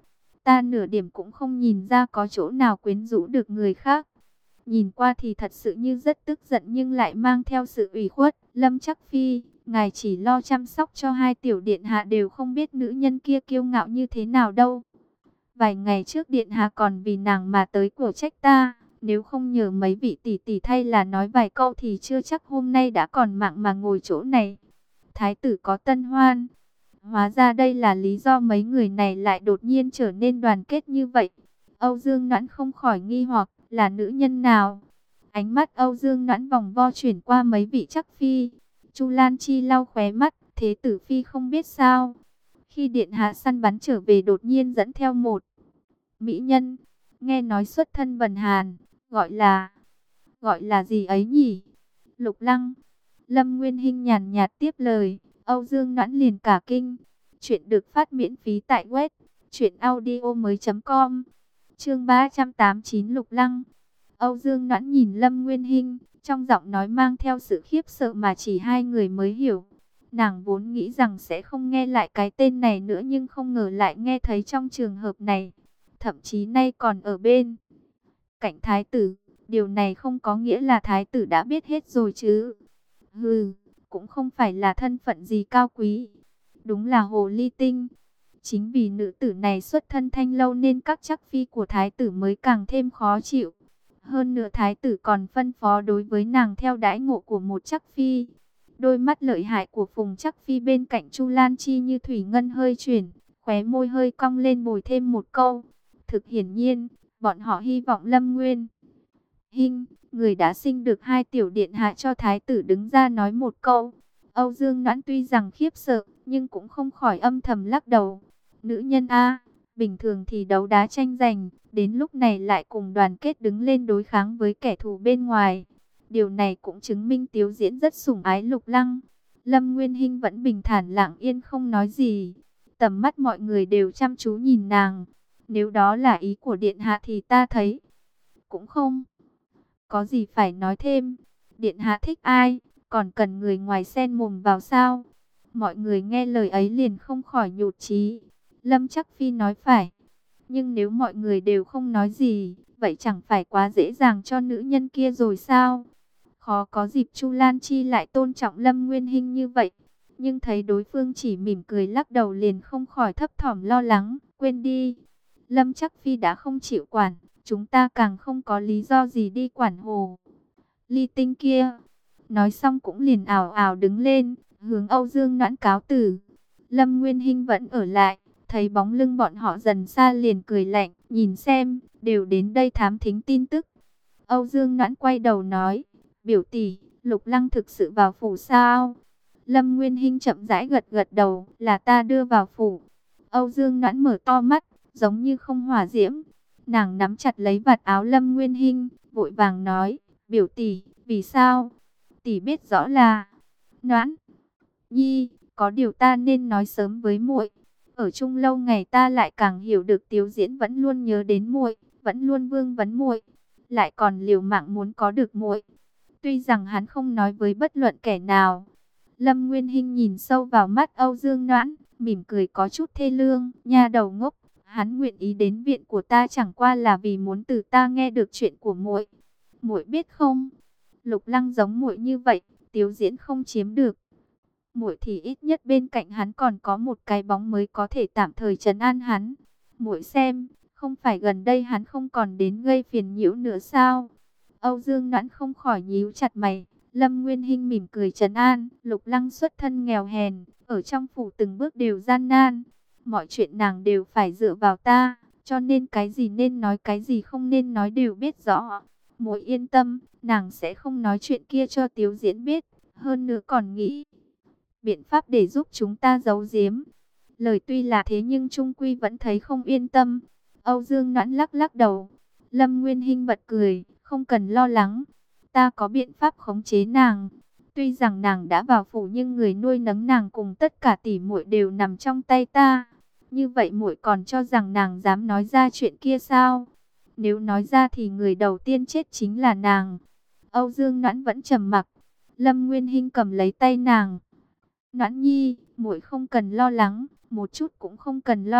ta nửa điểm cũng không nhìn ra có chỗ nào quyến rũ được người khác. Nhìn qua thì thật sự như rất tức giận nhưng lại mang theo sự ủy khuất. Lâm Chắc Phi, ngài chỉ lo chăm sóc cho hai tiểu điện hạ đều không biết nữ nhân kia kiêu ngạo như thế nào đâu. Vài ngày trước điện hạ còn vì nàng mà tới cổ trách ta. Nếu không nhờ mấy vị tỷ tỷ thay là nói vài câu thì chưa chắc hôm nay đã còn mạng mà ngồi chỗ này. Thái tử có tân hoan. Hóa ra đây là lý do mấy người này lại đột nhiên trở nên đoàn kết như vậy. Âu Dương Noãn không khỏi nghi hoặc là nữ nhân nào. Ánh mắt Âu Dương Noãn vòng vo chuyển qua mấy vị Chắc Phi. Chu Lan Chi lau khóe mắt, thế tử Phi không biết sao. Khi điện hạ săn bắn trở về đột nhiên dẫn theo một mỹ nhân. Nghe nói xuất thân bần hàn, gọi là... Gọi là gì ấy nhỉ? Lục Lăng. Lâm Nguyên Hinh nhàn nhạt tiếp lời. Âu Dương Noãn liền cả kinh. Chuyện được phát miễn phí tại web truyện audio mới com. Chương ba trăm tám mươi chín Lục Lăng. Âu Dương Noãn nhìn Lâm Nguyên Hinh, trong giọng nói mang theo sự khiếp sợ mà chỉ hai người mới hiểu. Nàng vốn nghĩ rằng sẽ không nghe lại cái tên này nữa nhưng không ngờ lại nghe thấy trong trường hợp này. Thậm chí nay còn ở bên cạnh thái tử. Điều này không có nghĩa là thái tử đã biết hết rồi chứ. Hừ, cũng không phải là thân phận gì cao quý. Đúng là hồ ly tinh. Chính vì nữ tử này xuất thân thanh lâu nên các chắc phi của thái tử mới càng thêm khó chịu. Hơn nữa thái tử còn phân phó đối với nàng theo đãi ngộ của một chắc phi. Đôi mắt lợi hại của Phùng Chắc Phi bên cạnh Chu Lan Chi như thủy ngân hơi chuyển, khóe môi hơi cong lên bồi thêm một câu. Thực hiển nhiên, bọn họ hy vọng Lâm Nguyên Hinh, người đã sinh được hai tiểu điện hạ cho thái tử đứng ra nói một câu. Âu Dương Noãn tuy rằng khiếp sợ, nhưng cũng không khỏi âm thầm lắc đầu. Nữ nhân A, bình thường thì đấu đá tranh giành, đến lúc này lại cùng đoàn kết đứng lên đối kháng với kẻ thù bên ngoài. Điều này cũng chứng minh Tiếu Diễn rất sủng ái Lục Lăng. Lâm Nguyên Hinh vẫn bình thản lặng yên không nói gì. Tầm mắt mọi người đều chăm chú nhìn nàng. Nếu đó là ý của điện hạ thì ta thấy cũng không có gì phải nói thêm. Điện hạ thích ai, còn cần người ngoài xen mồm vào sao? Mọi người nghe lời ấy liền không khỏi nhụt chí. Lâm Chắc Phi nói phải. Nhưng nếu mọi người đều không nói gì, vậy chẳng phải quá dễ dàng cho nữ nhân kia rồi sao? Khó có dịp Chu Lan Chi lại tôn trọng Lâm Nguyên Hinh như vậy. Nhưng thấy đối phương chỉ mỉm cười lắc đầu liền không khỏi thấp thỏm lo lắng. Quên đi, Lâm Chắc Phi đã không chịu quản, chúng ta càng không có lý do gì đi quản hồ ly tinh kia. Nói xong cũng liền ảo ảo đứng lên, hướng Âu Dương Noãn cáo từ. Lâm Nguyên Hinh vẫn ở lại, thấy bóng lưng bọn họ dần xa liền cười lạnh, nhìn xem, đều đến đây thám thính tin tức. Âu Dương Noãn quay đầu nói, biểu tỷ, Lục Lăng thực sự vào phủ sao? Lâm Nguyên Hinh chậm rãi gật gật đầu, là ta đưa vào phủ. Âu Dương Noãn mở to mắt, giống như không hỏa diễm. Nàng nắm chặt lấy vạt áo Lâm Nguyên Hinh, vội vàng nói, biểu tỷ, vì sao? Tỷ biết rõ là... Noãn Nhi, có điều ta nên nói sớm với muội. Ở chung lâu ngày ta lại càng hiểu được Tiếu Diễn vẫn luôn nhớ đến muội, vẫn luôn vương vấn muội, lại còn liều mạng muốn có được muội. Tuy rằng hắn không nói với bất luận kẻ nào. Lâm Nguyên Hinh nhìn sâu vào mắt Âu Dương Noãn, mỉm cười có chút thê lương, nha đầu ngốc. Hắn nguyện ý đến viện của ta chẳng qua là vì muốn từ ta nghe được chuyện của muội. Muội biết không, Lục Lăng giống muội như vậy, Tiếu Diễn không chiếm được. Muội thì ít nhất bên cạnh hắn còn có một cái bóng mới có thể tạm thời trấn an hắn. Muội xem, không phải gần đây hắn không còn đến gây phiền nhiễu nữa sao? Âu Dương Noãn không khỏi nhíu chặt mày. Lâm Nguyên Hinh mỉm cười trấn an, Lục Lăng xuất thân nghèo hèn, ở trong phủ từng bước đều gian nan. Mọi chuyện nàng đều phải dựa vào ta, cho nên cái gì nên nói cái gì không nên nói đều biết rõ. Muội yên tâm, nàng sẽ không nói chuyện kia cho Tiếu Diễn biết, hơn nữa còn nghĩ biện pháp để giúp chúng ta giấu giếm. Lời tuy là thế nhưng Trung Quy vẫn thấy không yên tâm. Âu Dương Noãn lắc lắc đầu. Lâm Nguyên Hinh bật cười, không cần lo lắng. Ta có biện pháp khống chế nàng. Tuy rằng nàng đã vào phủ nhưng người nuôi nấng nàng cùng tất cả tỷ muội đều nằm trong tay ta. Như vậy muội còn cho rằng nàng dám nói ra chuyện kia sao? Nếu nói ra thì người đầu tiên chết chính là nàng. Âu Dương Noãn vẫn trầm mặc. Lâm Nguyên Hinh cầm lấy tay nàng. Noãn Nhi, muội không cần lo lắng, một chút cũng không cần lo.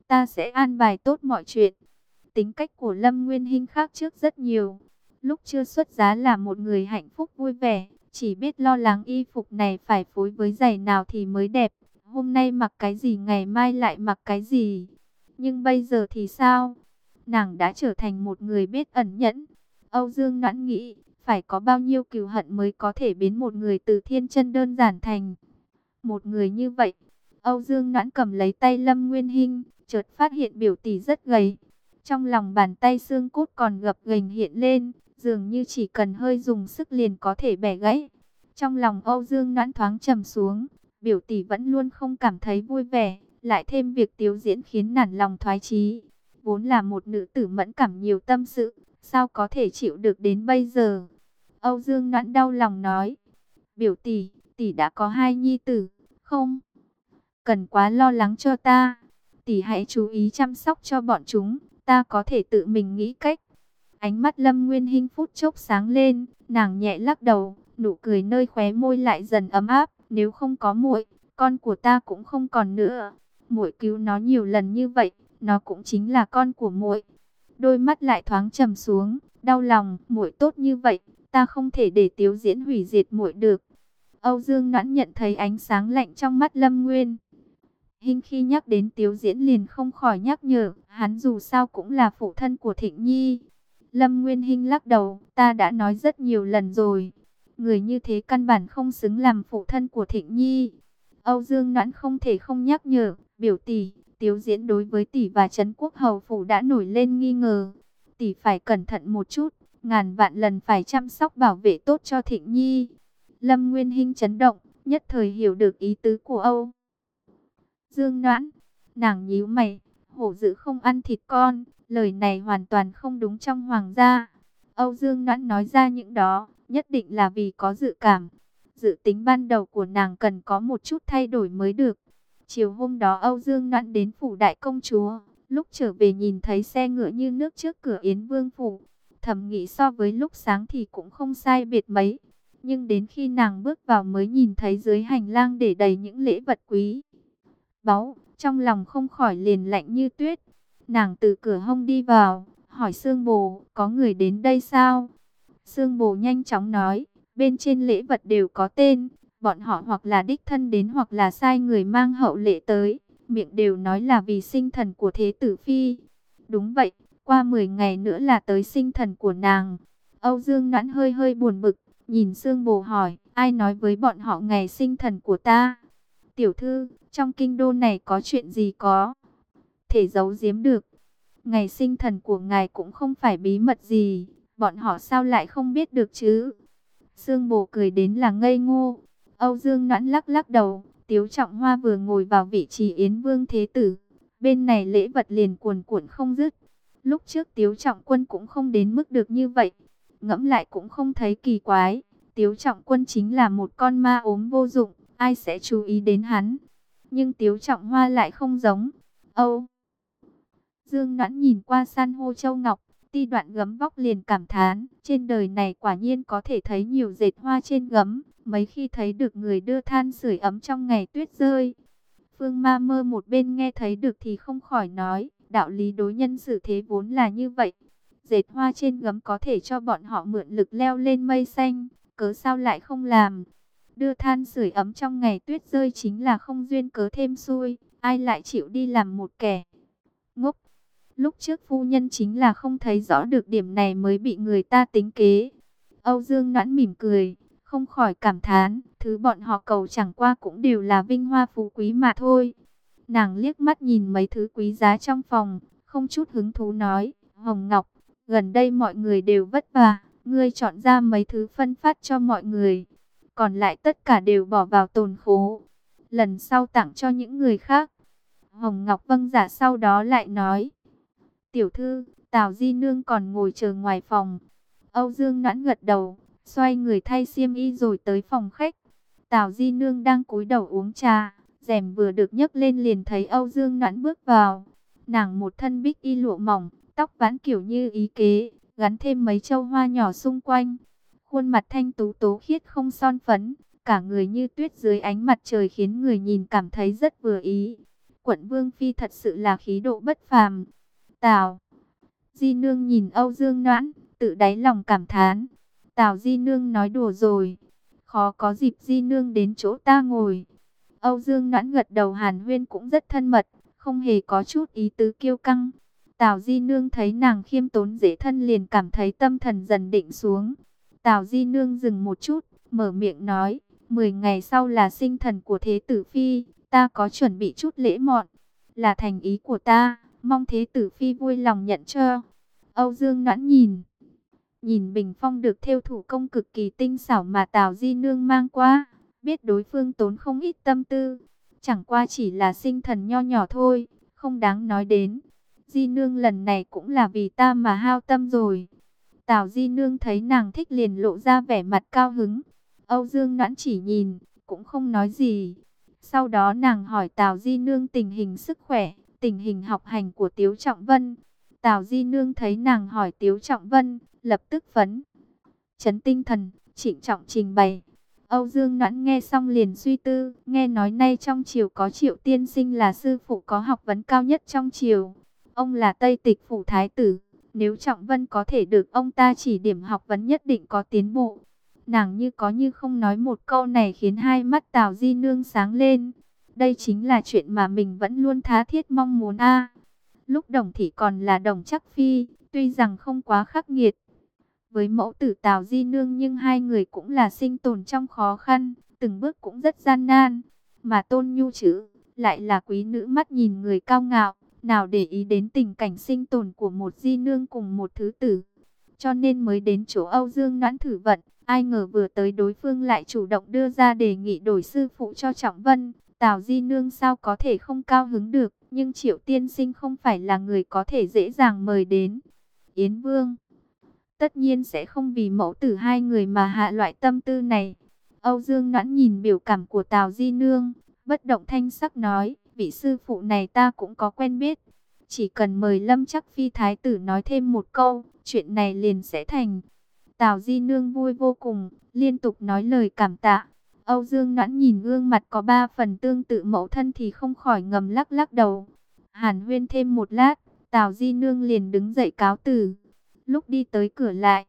ta sẽ an bài tốt mọi chuyện. Tính cách của Lâm Nguyên Hinh khác trước rất nhiều. Lúc chưa xuất giá là một người hạnh phúc vui vẻ, chỉ biết lo lắng y phục này phải phối với giày nào thì mới đẹp. Hôm nay mặc cái gì ngày mai lại mặc cái gì. Nhưng bây giờ thì sao? Nàng đã trở thành một người biết ẩn nhẫn. Âu Dương Noãn nghĩ, phải có bao nhiêu cừu hận mới có thể biến một người từ thiên chân đơn giản thành một người như vậy. Âu Dương Noãn cầm lấy tay Lâm Nguyên Hinh, chợt phát hiện biểu tỷ rất gầy. Trong lòng bàn tay xương cốt còn gập ghềnh hiện lên, dường như chỉ cần hơi dùng sức liền có thể bẻ gãy. Trong lòng Âu Dương Noãn thoáng trầm xuống, biểu tỷ vẫn luôn không cảm thấy vui vẻ, lại thêm việc Tiếu Diễn khiến nản lòng thoái chí. Vốn là một nữ tử mẫn cảm nhiều tâm sự, sao có thể chịu được đến bây giờ? Âu Dương Noãn đau lòng nói, biểu tỷ, tỷ đã có hai nhi tử, không cần quá lo lắng cho ta. Tỷ hãy chú ý chăm sóc cho bọn chúng, ta có thể tự mình nghĩ cách. Ánh mắt Lâm Nguyên Hinh phút chốc sáng lên, nàng nhẹ lắc đầu, nụ cười nơi khóe môi lại dần ấm áp. Nếu không có muội, con của ta cũng không còn nữa. Muội cứu nó nhiều lần như vậy, nó cũng chính là con của muội. Đôi mắt lại thoáng trầm xuống, đau lòng, muội tốt như vậy, ta không thể để Tiếu Diễn hủy diệt muội được. Âu Dương Noãn nhận thấy ánh sáng lạnh trong mắt Lâm Nguyên Hinh khi nhắc đến Tiếu Diễn liền không khỏi nhắc nhở, hắn dù sao cũng là phụ thân của Thịnh Nhi. Lâm Nguyên Hinh lắc đầu, ta đã nói rất nhiều lần rồi, người như thế căn bản không xứng làm phụ thân của Thịnh Nhi. Âu Dương Noãn không thể không nhắc nhở, biểu tỷ, Tiếu Diễn đối với tỷ và Trấn Quốc hầu phủ đã nổi lên nghi ngờ. Tỷ phải cẩn thận một chút, ngàn vạn lần phải chăm sóc bảo vệ tốt cho Thịnh Nhi. Lâm Nguyên Hinh chấn động, nhất thời hiểu được ý tứ của Âu Dương Noãn. Nàng nhíu mày, hổ dữ không ăn thịt con, lời này hoàn toàn không đúng trong hoàng gia. Âu Dương Noãn nói ra những đó, nhất định là vì có dự cảm. Dự tính ban đầu của nàng cần có một chút thay đổi mới được. Chiều hôm đó Âu Dương Noãn đến phủ đại công chúa, lúc trở về nhìn thấy xe ngựa như nước trước cửa Yến Vương phủ. Thầm nghĩ so với lúc sáng thì cũng không sai biệt mấy. Nhưng đến khi nàng bước vào mới nhìn thấy dưới hành lang để đầy những lễ vật quý báu, trong lòng không khỏi liền lạnh như tuyết. Nàng từ cửa hông đi vào, hỏi Sương Bồ, có người đến đây sao? Sương Bồ nhanh chóng nói, bên trên lễ vật đều có tên, bọn họ hoặc là đích thân đến hoặc là sai người mang hậu lễ tới, miệng đều nói là vì sinh thần của Thế tử Phi. Đúng vậy, qua mười ngày nữa là tới sinh thần của nàng. Âu Dương Noãn hơi hơi buồn bực, nhìn Sương Bồ hỏi, ai nói với bọn họ ngày sinh thần của ta? Tiểu thư, trong kinh đô này có chuyện gì có thể giấu giếm được? Ngày sinh thần của ngài cũng không phải bí mật gì, bọn họ sao lại không biết được chứ? Sương Bồ cười đến là ngây ngô. Âu Dương Noãn lắc lắc đầu, Tiếu Trọng Hoa vừa ngồi vào vị trí Yến Vương Thế Tử, bên này lễ vật liền cuồn cuộn không dứt. Lúc trước Tiếu Trọng Quân cũng không đến mức được như vậy, ngẫm lại cũng không thấy kỳ quái. Tiếu Trọng Quân chính là một con ma ốm vô dụng, ai sẽ chú ý đến hắn? Nhưng Tiếu Trọng Hoa lại không giống. Âu Dương Noãn nhìn qua san hô châu ngọc, ti đoạn gấm vóc liền cảm thán, trên đời này quả nhiên có thể thấy nhiều dệt hoa trên gấm, mấy khi thấy được người đưa than sưởi ấm trong ngày tuyết rơi. Phương Ma Mơ một bên nghe thấy được thì không khỏi nói, đạo lý đối nhân xử thế vốn là như vậy. Dệt hoa trên gấm có thể cho bọn họ mượn lực leo lên mây xanh, cớ sao lại không làm? Đưa than sưởi ấm trong ngày tuyết rơi chính là không duyên cớ thêm xui, ai lại chịu đi làm một kẻ ngốc? Lúc trước phu nhân chính là không thấy rõ được điểm này mới bị người ta tính kế. Âu Dương Noãn mỉm cười, không khỏi cảm thán, thứ bọn họ cầu chẳng qua cũng đều là vinh hoa phú quý mà thôi. Nàng liếc mắt nhìn mấy thứ quý giá trong phòng, không chút hứng thú nói, Hồng Ngọc, gần đây mọi người đều vất vả, ngươi chọn ra mấy thứ phân phát cho mọi người, còn lại tất cả đều bỏ vào tồn khố, lần sau tặng cho những người khác. Hồng Ngọc vâng dạ, sau đó lại nói, tiểu thư, Tào Di Nương còn ngồi chờ ngoài phòng. Âu Dương Noãn gật đầu, xoay người thay xiêm y rồi tới phòng khách. Tào Di Nương đang cúi đầu uống trà, rèm vừa được nhấc lên liền thấy Âu Dương Noãn bước vào. Nàng một thân bích y lụa mỏng, tóc vãn kiểu như ý kế, gắn thêm mấy châu hoa nhỏ xung quanh. Khuôn mặt thanh tú tố khiết không son phấn, cả người như tuyết dưới ánh mặt trời khiến người nhìn cảm thấy rất vừa ý. quận vương phi thật sự là khí độ bất phàm. Tào Di Nương nhìn Âu Dương Noãn, tự đáy lòng cảm thán. Tào Di Nương nói đùa rồi, khó có dịp Di Nương đến chỗ ta ngồi. Âu Dương Noãn gật đầu, hàn huyên cũng rất thân mật, không hề có chút ý tứ kiêu căng. Tào Di Nương thấy nàng khiêm tốn dễ thân liền cảm thấy tâm thần dần định xuống. Tào Di Nương dừng một chút, mở miệng nói, mười ngày sau là sinh thần của Thế Tử Phi, ta có chuẩn bị chút lễ mọn, là thành ý của ta, mong Thế Tử Phi vui lòng nhận cho. Âu Dương Noãn nhìn, nhìn bình phong được thêu thủ công cực kỳ tinh xảo mà Tào Di Nương mang qua, biết đối phương tốn không ít tâm tư, chẳng qua chỉ là sinh thần nho nhỏ thôi, không đáng nói đến. Di Nương lần này cũng là vì ta mà hao tâm rồi. Tào Di Nương thấy nàng thích liền lộ ra vẻ mặt cao hứng. Âu Dương Noãn chỉ nhìn, cũng không nói gì. Sau đó nàng hỏi Tào Di Nương tình hình sức khỏe, tình hình học hành của Tiếu Trọng Vân. Tào Di Nương thấy nàng hỏi Tiếu Trọng Vân, lập tức phấn chấn tinh thần, trịnh trọng trình bày. Âu Dương Noãn nghe xong liền suy tư, nghe nói nay trong triều có Triệu tiên sinh là sư phụ có học vấn cao nhất trong triều. Ông là Tây Tịch phủ thái tử, nếu Trọng Vân có thể được ông ta chỉ điểm học vấn nhất định có tiến bộ. Nàng như có như không nói một câu này khiến hai mắt Tào Di Nương sáng lên. Đây chính là chuyện mà mình vẫn luôn tha thiết mong muốn a. Lúc Đồng Thị còn là Đồng Chắc Phi, tuy rằng không quá khắc nghiệt với mẫu tử Tào Di Nương, nhưng hai người cũng là sinh tồn trong khó khăn, từng bước cũng rất gian nan. Mà Tôn Nhu Trữ lại là quý nữ mắt nhìn người cao ngạo, nào để ý đến tình cảnh sinh tồn của một Di Nương cùng một thứ tử. Cho nên mới đến chỗ Âu Dương Noãn thử vận, ai ngờ vừa tới đối phương lại chủ động đưa ra đề nghị đổi sư phụ cho Trọng Vân. Tào Di Nương sao có thể không cao hứng được, nhưng Triệu tiên sinh không phải là người có thể dễ dàng mời đến. Yến Vương tất nhiên sẽ không vì mẫu tử hai người mà hạ loại tâm tư này. Âu Dương Noãn nhìn biểu cảm của Tào Di Nương, bất động thanh sắc nói, vị sư phụ này ta cũng có quen biết. Chỉ cần mời Lâm Chắc Phi thái tử nói thêm một câu, chuyện này liền sẽ thành. Tào Di Nương vui vô cùng, liên tục nói lời cảm tạ. Âu Dương Noãn nhìn gương mặt có ba phần tương tự mẫu thân thì không khỏi ngầm lắc lắc đầu. Hàn huyên thêm một lát, Tào Di Nương liền đứng dậy cáo từ. Lúc đi tới cửa lại,